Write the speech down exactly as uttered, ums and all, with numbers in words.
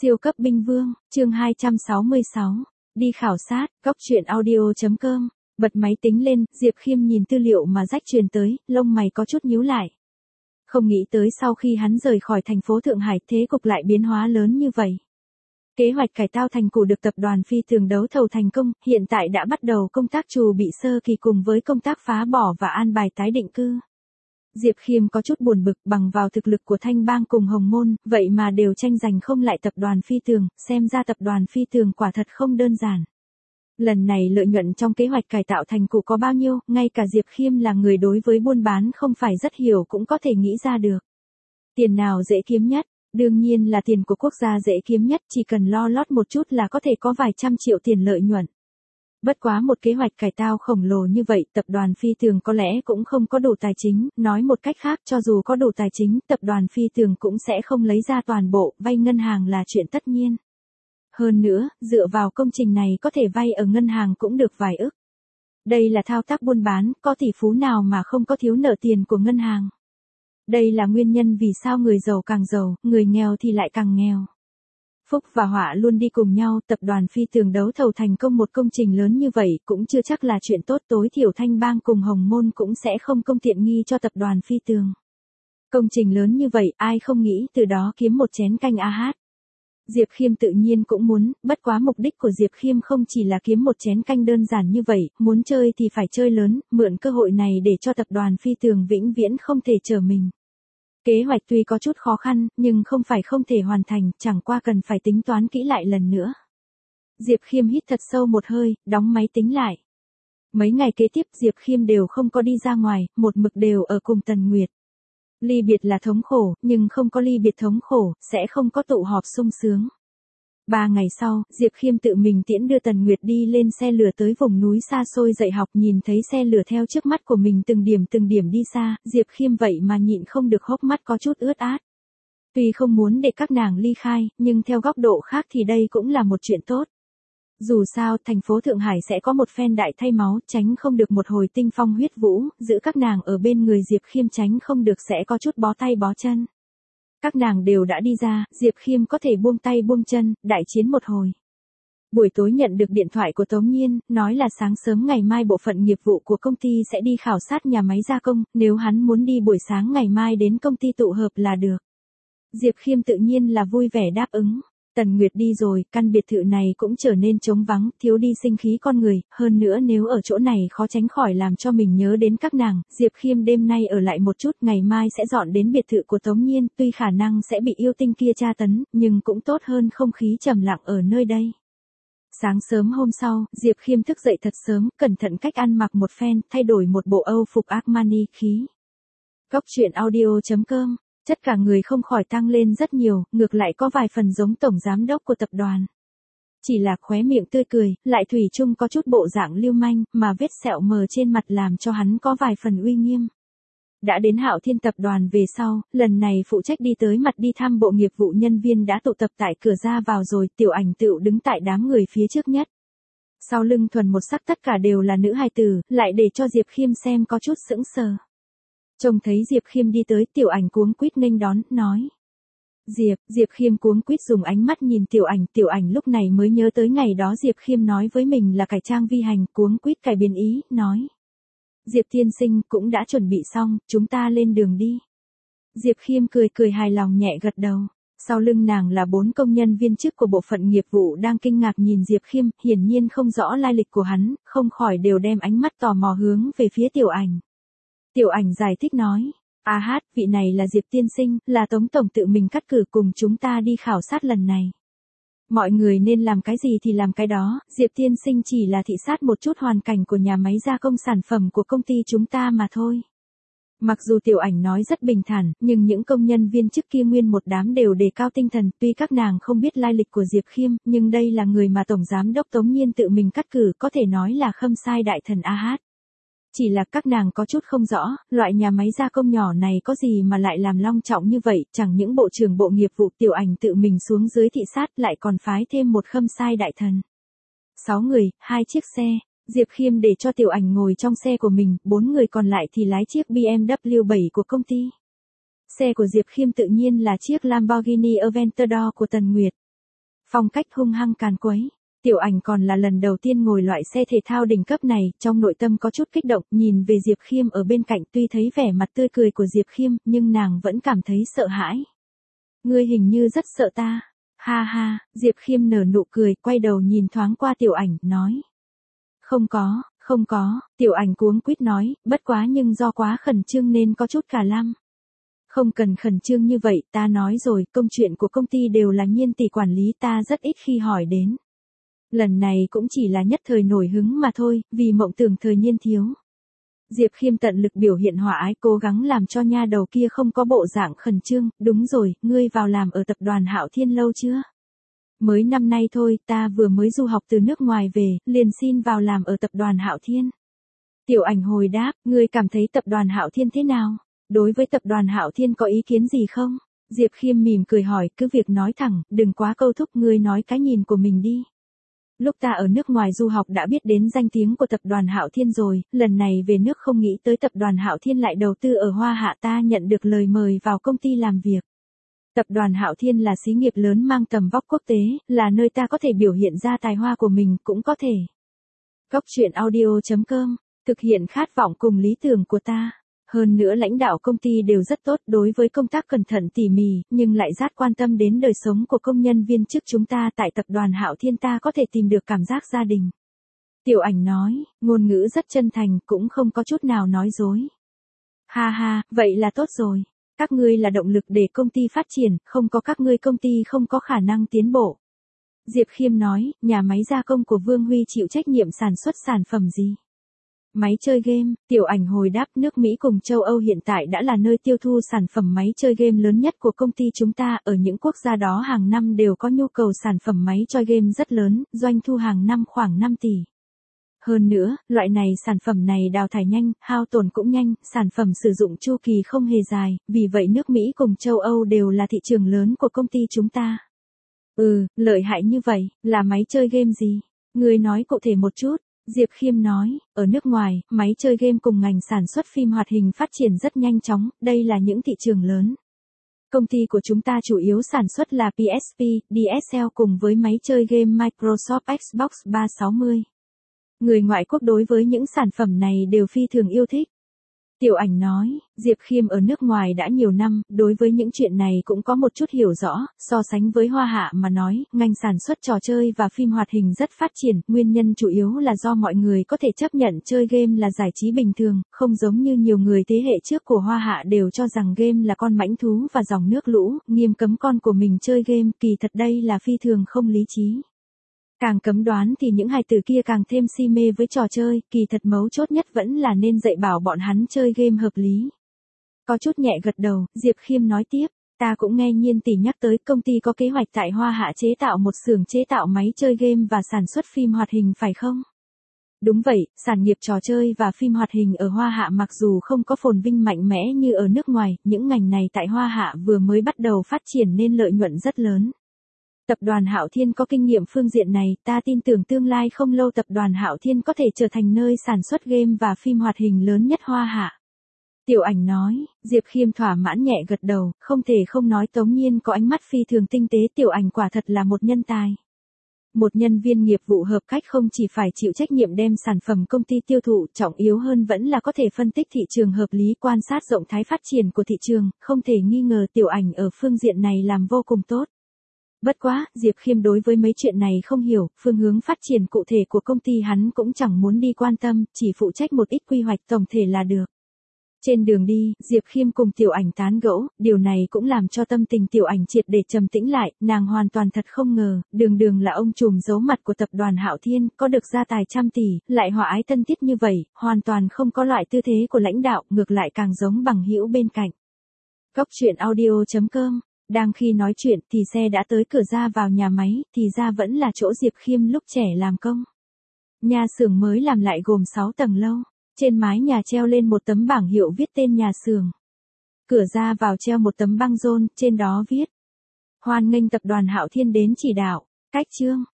Siêu cấp binh vương, chương hai trăm sáu mươi sáu, đi khảo sát, góc truyện audio.com, bật máy tính lên, Diệp Khiêm nhìn tư liệu mà rách truyền tới, lông mày có chút nhíu lại. Không nghĩ tới sau khi hắn rời khỏi thành phố Thượng Hải thế cục lại biến hóa lớn như vậy. Kế hoạch cải tạo thành cổ được tập đoàn Phi Tường đấu thầu thành công, hiện tại đã bắt đầu công tác trù bị sơ kỳ cùng với công tác phá bỏ và an bài tái định cư. Diệp Khiêm có chút buồn bực, bằng vào thực lực của Thanh Bang cùng Hồng Môn, vậy mà đều tranh giành không lại tập đoàn Phi Tường, xem ra tập đoàn Phi Tường quả thật không đơn giản. Lần này lợi nhuận trong kế hoạch cải tạo thành cổ có bao nhiêu, ngay cả Diệp Khiêm là người đối với buôn bán không phải rất hiểu cũng có thể nghĩ ra được. Tiền nào dễ kiếm nhất? Đương nhiên là tiền của quốc gia dễ kiếm nhất, chỉ cần lo lót một chút là có thể có vài trăm triệu tiền lợi nhuận. Bất quá một kế hoạch cải tạo khổng lồ như vậy, tập đoàn Phi Tường có lẽ cũng không có đủ tài chính, nói một cách khác cho dù có đủ tài chính, tập đoàn Phi Tường cũng sẽ không lấy ra toàn bộ, vay ngân hàng là chuyện tất nhiên. Hơn nữa, dựa vào công trình này có thể vay ở ngân hàng cũng được vài ức. Đây là thao tác buôn bán, có tỷ phú nào mà không có thiếu nợ tiền của ngân hàng. Đây là nguyên nhân vì sao người giàu càng giàu, người nghèo thì lại càng nghèo. Phúc và họa luôn đi cùng nhau, tập đoàn Phi Tường đấu thầu thành công một công trình lớn như vậy cũng chưa chắc là chuyện tốt, tối thiểu Thanh Bang cùng Hồng Môn cũng sẽ không công tiện nghi cho tập đoàn Phi Tường. Công trình lớn như vậy, ai không nghĩ từ đó kiếm một chén canh a hát. Diệp Khiêm tự nhiên cũng muốn, bất quá mục đích của Diệp Khiêm không chỉ là kiếm một chén canh đơn giản như vậy, muốn chơi thì phải chơi lớn, mượn cơ hội này để cho tập đoàn Phi Tường vĩnh viễn không thể trở mình. Kế hoạch tuy có chút khó khăn, nhưng không phải không thể hoàn thành, chẳng qua cần phải tính toán kỹ lại lần nữa. Diệp Khiêm hít thật sâu một hơi, đóng máy tính lại. Mấy ngày kế tiếp Diệp Khiêm đều không có đi ra ngoài, một mực đều ở cùng Tần Nguyệt. Ly biệt là thống khổ, nhưng không có ly biệt thống khổ, sẽ không có tụ họp sung sướng. Ba ngày sau, Diệp Khiêm tự mình tiễn đưa Tần Nguyệt đi lên xe lửa tới vùng núi xa xôi dạy học, nhìn thấy xe lửa theo trước mắt của mình từng điểm từng điểm đi xa, Diệp Khiêm vậy mà nhịn không được hốc mắt có chút ướt át. Tuy không muốn để các nàng ly khai, nhưng theo góc độ khác thì đây cũng là một chuyện tốt. Dù sao, thành phố Thượng Hải sẽ có một phen đại thay máu, tránh không được một hồi tinh phong huyết vũ, giữ các nàng ở bên người Diệp Khiêm tránh không được sẽ có chút bó tay bó chân. Các nàng đều đã đi ra, Diệp Khiêm có thể buông tay buông chân, đại chiến một hồi. Buổi tối nhận được điện thoại của Tống Nhiên, nói là sáng sớm ngày mai bộ phận nghiệp vụ của công ty sẽ đi khảo sát nhà máy gia công, nếu hắn muốn đi buổi sáng ngày mai đến công ty tụ hợp là được. Diệp Khiêm tự nhiên là vui vẻ đáp ứng. Tần Nguyệt đi rồi, căn biệt thự này cũng trở nên trống vắng, thiếu đi sinh khí con người, hơn nữa nếu ở chỗ này khó tránh khỏi làm cho mình nhớ đến các nàng, Diệp Khiêm đêm nay ở lại một chút, ngày mai sẽ dọn đến biệt thự của Tống Nhiên, tuy khả năng sẽ bị yêu tinh kia tra tấn, nhưng cũng tốt hơn không khí trầm lặng ở nơi đây. Sáng sớm hôm sau, Diệp Khiêm thức dậy thật sớm, cẩn thận cách ăn mặc một phen, thay đổi một bộ Âu phục Armani khí. Góc truyện audio.com, chất cả người không khỏi tăng lên rất nhiều, ngược lại có vài phần giống tổng giám đốc của tập đoàn. Chỉ là khóe miệng tươi cười, lại thủy chung có chút bộ dạng lưu manh, mà vết sẹo mờ trên mặt làm cho hắn có vài phần uy nghiêm. Đã đến Hạo Thiên tập đoàn về sau, lần này phụ trách đi tới mặt đi thăm bộ nghiệp vụ nhân viên đã tụ tập tại cửa ra vào rồi, Tiểu Ảnh tựu đứng tại đám người phía trước nhất. Sau lưng thuần một sắc tất cả đều là nữ hài tử, lại để cho Diệp Khiêm xem có chút sững sờ. Trông thấy Diệp Khiêm đi tới, Tiểu Ảnh cuống quýt nghênh đón, nói. Diệp, Diệp Khiêm cuống quýt dùng ánh mắt nhìn Tiểu Ảnh, Tiểu Ảnh lúc này mới nhớ tới ngày đó Diệp Khiêm nói với mình là cải trang vi hành, cuống quýt cải biến ý, nói. Diệp tiên sinh cũng đã chuẩn bị xong, chúng ta lên đường đi. Diệp Khiêm cười cười hài lòng nhẹ gật đầu. Sau lưng nàng là bốn công nhân viên chức của bộ phận nghiệp vụ đang kinh ngạc nhìn Diệp Khiêm, hiển nhiên không rõ lai lịch của hắn, không khỏi đều đem ánh mắt tò mò hướng về phía Tiểu Ảnh. Tiểu Ảnh giải thích nói, a hát, vị này là Diệp tiên sinh, là Tống tổng tự mình cắt cử cùng chúng ta đi khảo sát lần này. Mọi người nên làm cái gì thì làm cái đó, Diệp tiên sinh chỉ là thị sát một chút hoàn cảnh của nhà máy gia công sản phẩm của công ty chúng ta mà thôi. Mặc dù Tiểu Ảnh nói rất bình thản, nhưng những công nhân viên chức kia nguyên một đám đều đề cao tinh thần, tuy các nàng không biết lai lịch của Diệp Khiêm, nhưng đây là người mà Tổng Giám đốc Tống Nhiên tự mình cắt cử, có thể nói là khâm sai đại thần a hát. Chỉ là các nàng có chút không rõ, loại nhà máy gia công nhỏ này có gì mà lại làm long trọng như vậy, chẳng những bộ trưởng bộ nghiệp vụ Tiểu Ảnh tự mình xuống dưới thị sát lại còn phái thêm một khâm sai đại thần. Sáu người, hai chiếc xe, Diệp Khiêm để cho Tiểu Ảnh ngồi trong xe của mình, bốn người còn lại thì lái chiếc bê em vê bảy của công ty. Xe của Diệp Khiêm tự nhiên là chiếc Lamborghini Aventador của Tần Nguyệt. phong cách hung hăng càn quấy. Tiểu Ảnh còn là lần đầu tiên ngồi loại xe thể thao đỉnh cấp này, trong nội tâm có chút kích động, nhìn về Diệp Khiêm ở bên cạnh, tuy thấy vẻ mặt tươi cười của Diệp Khiêm, nhưng nàng vẫn cảm thấy sợ hãi. Ngươi hình như rất sợ ta. Ha ha, Diệp Khiêm nở nụ cười, quay đầu nhìn thoáng qua Tiểu Ảnh, nói. Không có, không có, Tiểu Ảnh cuống quýt nói, bất quá nhưng do quá khẩn trương nên có chút cả lăm. Không cần khẩn trương như vậy, ta nói rồi, công chuyện của công ty đều là Nhiên tỷ quản lý, ta rất ít khi hỏi đến. Lần này cũng chỉ là nhất thời nổi hứng mà thôi, vì mộng tưởng thời Nhiên thiếu. Diệp Khiêm tận lực biểu hiện hòa ái, cố gắng làm cho nha đầu kia không có bộ dạng khẩn trương. Đúng rồi, ngươi vào làm ở tập đoàn Hạo Thiên lâu chưa? Mới năm nay thôi, ta vừa mới du học từ nước ngoài về, liền xin vào làm ở tập đoàn Hạo Thiên. Tiểu Ảnh hồi đáp, ngươi cảm thấy tập đoàn Hạo Thiên thế nào? Đối với tập đoàn Hạo Thiên có ý kiến gì không? Diệp Khiêm mỉm cười hỏi, cứ việc nói thẳng, đừng quá câu thúc, ngươi nói cái nhìn của mình đi. Lúc ta ở nước ngoài du học đã biết đến danh tiếng của tập đoàn Hạo Thiên rồi, lần này về nước không nghĩ tới tập đoàn Hạo Thiên lại đầu tư ở Hoa Hạ, ta nhận được lời mời vào công ty làm việc. Tập đoàn Hạo Thiên là xí nghiệp lớn mang tầm vóc quốc tế, là nơi ta có thể biểu hiện ra tài hoa của mình, cũng có thể. Góc truyện audio chấm com, thực hiện khát vọng cùng lý tưởng của ta. Hơn nữa lãnh đạo công ty đều rất tốt, đối với công tác cẩn thận tỉ mỉ, nhưng lại rất quan tâm đến đời sống của công nhân viên chức chúng ta tại tập đoàn Hạo Thiên, ta có thể tìm được cảm giác gia đình. Tiểu Ảnh nói, ngôn ngữ rất chân thành, cũng không có chút nào nói dối. Ha ha, vậy là tốt rồi. Các ngươi là động lực để công ty phát triển, không có các ngươi công ty không có khả năng tiến bộ. Diệp Khiêm nói, nhà máy gia công của Vương Huy chịu trách nhiệm sản xuất sản phẩm gì? Máy chơi game, Tiểu Ảnh hồi đáp, nước Mỹ cùng châu Âu hiện tại đã là nơi tiêu thụ sản phẩm máy chơi game lớn nhất của công ty chúng ta, ở những quốc gia đó hàng năm đều có nhu cầu sản phẩm máy chơi game rất lớn, doanh thu hàng năm khoảng năm tỷ. Hơn nữa, loại này sản phẩm này đào thải nhanh, hao tổn cũng nhanh, sản phẩm sử dụng chu kỳ không hề dài, vì vậy nước Mỹ cùng châu Âu đều là thị trường lớn của công ty chúng ta. Ừ, lợi hại như vậy, là máy chơi game gì? Ngươi nói cụ thể một chút. Diệp Khiêm nói, ở nước ngoài, máy chơi game cùng ngành sản xuất phim hoạt hình phát triển rất nhanh chóng, đây là những thị trường lớn. Công ty của chúng ta chủ yếu sản xuất là pê ét pê, đê ét lờ cùng với máy chơi game Microsoft Xbox ba sáu mươi. Người ngoại quốc đối với những sản phẩm này đều phi thường yêu thích. Tiểu Ảnh nói, Diệp Khiêm ở nước ngoài đã nhiều năm, đối với những chuyện này cũng có một chút hiểu rõ, so sánh với Hoa Hạ mà nói, ngành sản xuất trò chơi và phim hoạt hình rất phát triển, nguyên nhân chủ yếu là do mọi người có thể chấp nhận chơi game là giải trí bình thường, không giống như nhiều người thế hệ trước của Hoa Hạ đều cho rằng game là con mãnh thú và dòng nước lũ, nghiêm cấm con của mình chơi game, kỳ thật đây là phi thường không lý trí. Càng cấm đoán thì những hài tử kia càng thêm si mê với trò chơi, kỳ thật mấu chốt nhất vẫn là nên dạy bảo bọn hắn chơi game hợp lý. Có chút nhẹ gật đầu, Diệp Khiêm nói tiếp, ta cũng nghe Nhiên tỷ nhắc tới công ty có kế hoạch tại Hoa Hạ chế tạo một xưởng chế tạo máy chơi game và sản xuất phim hoạt hình phải không? Đúng vậy, sản nghiệp trò chơi và phim hoạt hình ở Hoa Hạ mặc dù không có phồn vinh mạnh mẽ như ở nước ngoài, những ngành này tại Hoa Hạ vừa mới bắt đầu phát triển nên lợi nhuận rất lớn. Tập đoàn Hạo Thiên có kinh nghiệm phương diện này, ta tin tưởng tương lai không lâu tập đoàn Hạo Thiên có thể trở thành nơi sản xuất game và phim hoạt hình lớn nhất Hoa Hạ. Tiểu Ảnh nói, Diệp Khiêm thỏa mãn nhẹ gật đầu, không thể không nói Tống Nhiên có ánh mắt phi thường tinh tế, Tiểu Ảnh quả thật là một nhân tài. Một nhân viên nghiệp vụ hợp cách không chỉ phải chịu trách nhiệm đem sản phẩm công ty tiêu thụ, trọng yếu hơn vẫn là có thể phân tích thị trường hợp lý, quan sát rộng thái phát triển của thị trường, không thể nghi ngờ Tiểu Ảnh ở phương diện này làm vô cùng tốt. Bất quá, Diệp Khiêm đối với mấy chuyện này không hiểu, phương hướng phát triển cụ thể của công ty hắn cũng chẳng muốn đi quan tâm, chỉ phụ trách một ít quy hoạch tổng thể là được. Trên đường đi, Diệp Khiêm cùng Tiểu Ảnh tán gẫu, điều này cũng làm cho tâm tình Tiểu Ảnh triệt để trầm tĩnh lại, nàng hoàn toàn thật không ngờ, đường đường là ông trùm giấu mặt của tập đoàn Hạo Thiên, có được gia tài trăm tỷ, lại hòa ái thân thiết như vậy, hoàn toàn không có loại tư thế của lãnh đạo, ngược lại càng giống bằng hữu bên cạnh. Góc truyện audio chấm com. Đang khi nói chuyện thì xe đã tới cửa ra vào nhà máy, thì ra vẫn là chỗ Diệp Khiêm lúc trẻ làm công. Nhà xưởng mới làm lại gồm sáu tầng lâu, trên mái nhà treo lên một tấm bảng hiệu viết tên nhà xưởng. Cửa ra vào treo một tấm băng rôn, trên đó viết: Hoan nghênh tập đoàn Hạo Thiên đến chỉ đạo, cách chương.